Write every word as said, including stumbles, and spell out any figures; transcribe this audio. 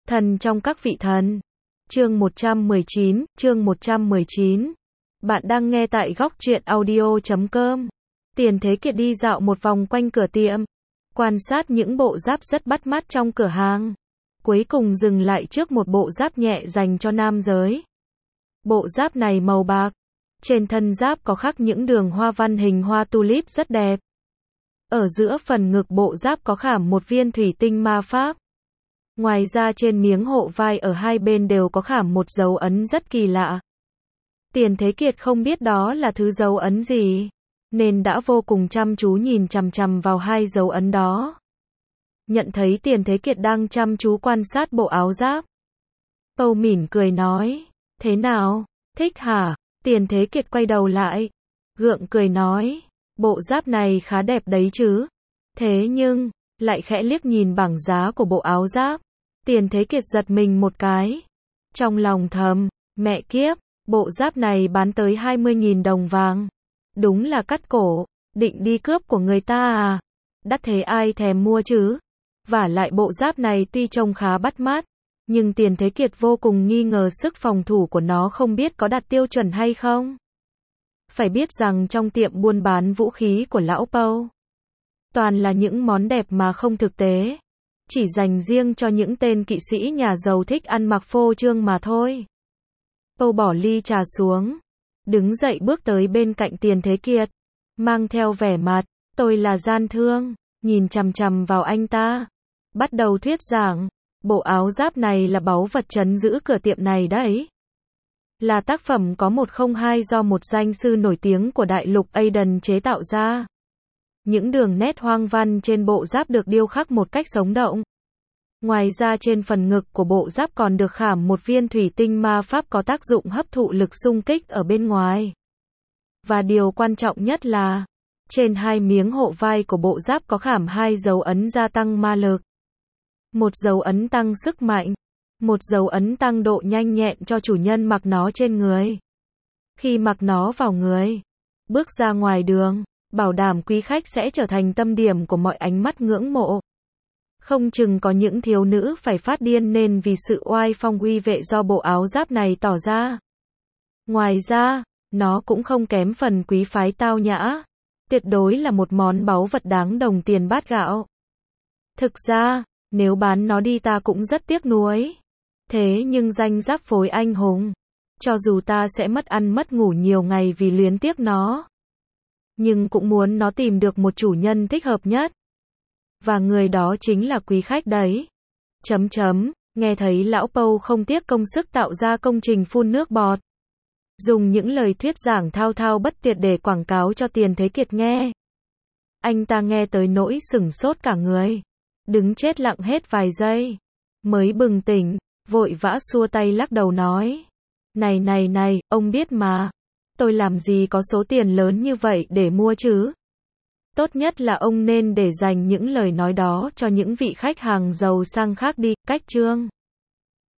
Thần trong các vị thần. Chương một trăm mười chín, chương một trăm mười chín. Bạn đang nghe tại góc truyện audio chấm com. Tiền Thế Kiệt đi dạo một vòng quanh cửa tiệm, quan sát những bộ giáp rất bắt mắt trong cửa hàng. Cuối cùng dừng lại trước một bộ giáp nhẹ dành cho nam giới. Bộ giáp này màu bạc, trên thân giáp có khắc những đường hoa văn hình hoa tulip rất đẹp. Ở giữa phần ngực bộ giáp có khảm một viên thủy tinh ma pháp. Ngoài ra trên miếng hộ vai ở hai bên đều có khảm một dấu ấn rất kỳ lạ. Tiền Thế Kiệt không biết đó là thứ dấu ấn gì, nên đã vô cùng chăm chú nhìn chằm chằm vào hai dấu ấn đó. Nhận thấy Tiền Thế Kiệt đang chăm chú quan sát bộ áo giáp, Âu mỉm cười nói, thế nào, thích hả? Tiền Thế Kiệt quay đầu lại, gượng cười nói, bộ giáp này khá đẹp đấy chứ. Thế nhưng, lại khẽ liếc nhìn bảng giá của bộ áo giáp. Tiền Thế Kiệt giật mình một cái. Trong lòng thầm, mẹ kiếp, bộ giáp này bán tới hai mươi nghìn đồng vàng. Đúng là cắt cổ, định đi cướp của người ta à? Đắt thế ai thèm mua chứ? Vả lại bộ giáp này tuy trông khá bắt mắt, nhưng Tiền Thế Kiệt vô cùng nghi ngờ sức phòng thủ của nó không biết có đạt tiêu chuẩn hay không. Phải biết rằng trong tiệm buôn bán vũ khí của lão Pâu, toàn là những món đẹp mà không thực tế, chỉ dành riêng cho những tên kỵ sĩ nhà giàu thích ăn mặc phô trương mà thôi. Pâu bỏ ly trà xuống, đứng dậy bước tới bên cạnh Tiền Thế Kiệt, mang theo vẻ mặt, tôi là gian thương, nhìn chằm chằm vào anh ta, bắt đầu thuyết giảng, bộ áo giáp này là báu vật trấn giữ cửa tiệm này đấy. Là tác phẩm có một không hai do một danh sư nổi tiếng của đại lục Aden chế tạo ra. Những đường nét hoang văn trên bộ giáp được điêu khắc một cách sống động. Ngoài ra trên phần ngực của bộ giáp còn được khảm một viên thủy tinh ma pháp có tác dụng hấp thụ lực xung kích ở bên ngoài. Và điều quan trọng nhất là, trên hai miếng hộ vai của bộ giáp có khảm hai dấu ấn gia tăng ma lực. Một dấu ấn tăng sức mạnh, một dấu ấn tăng độ nhanh nhẹn cho chủ nhân mặc nó trên người. Khi mặc nó vào người, bước ra ngoài đường, bảo đảm quý khách sẽ trở thành tâm điểm của mọi ánh mắt ngưỡng mộ. Không chừng có những thiếu nữ phải phát điên nên vì sự oai phong uy vệ do bộ áo giáp này tỏ ra. Ngoài ra, nó cũng không kém phần quý phái tao nhã. Tuyệt đối là một món báu vật đáng đồng tiền bát gạo. Thực ra, nếu bán nó đi ta cũng rất tiếc nuối. Thế nhưng danh giáp phối anh hùng, cho dù ta sẽ mất ăn mất ngủ nhiều ngày vì luyến tiếc nó, nhưng cũng muốn nó tìm được một chủ nhân thích hợp nhất. Và người đó chính là quý khách đấy. Chấm chấm, nghe thấy lão Pâu không tiếc công sức tạo ra công trình phun nước bọt. Dùng những lời thuyết giảng thao thao bất tuyệt để quảng cáo cho Tiền Thế Kiệt nghe. Anh ta nghe tới nỗi sửng sốt cả người. Đứng chết lặng hết vài giây. Mới bừng tỉnh, vội vã xua tay lắc đầu nói. Này này này, ông biết mà. Tôi làm gì có số tiền lớn như vậy để mua chứ? Tốt nhất là ông nên để dành những lời nói đó cho những vị khách hàng giàu sang khác đi, cách chương.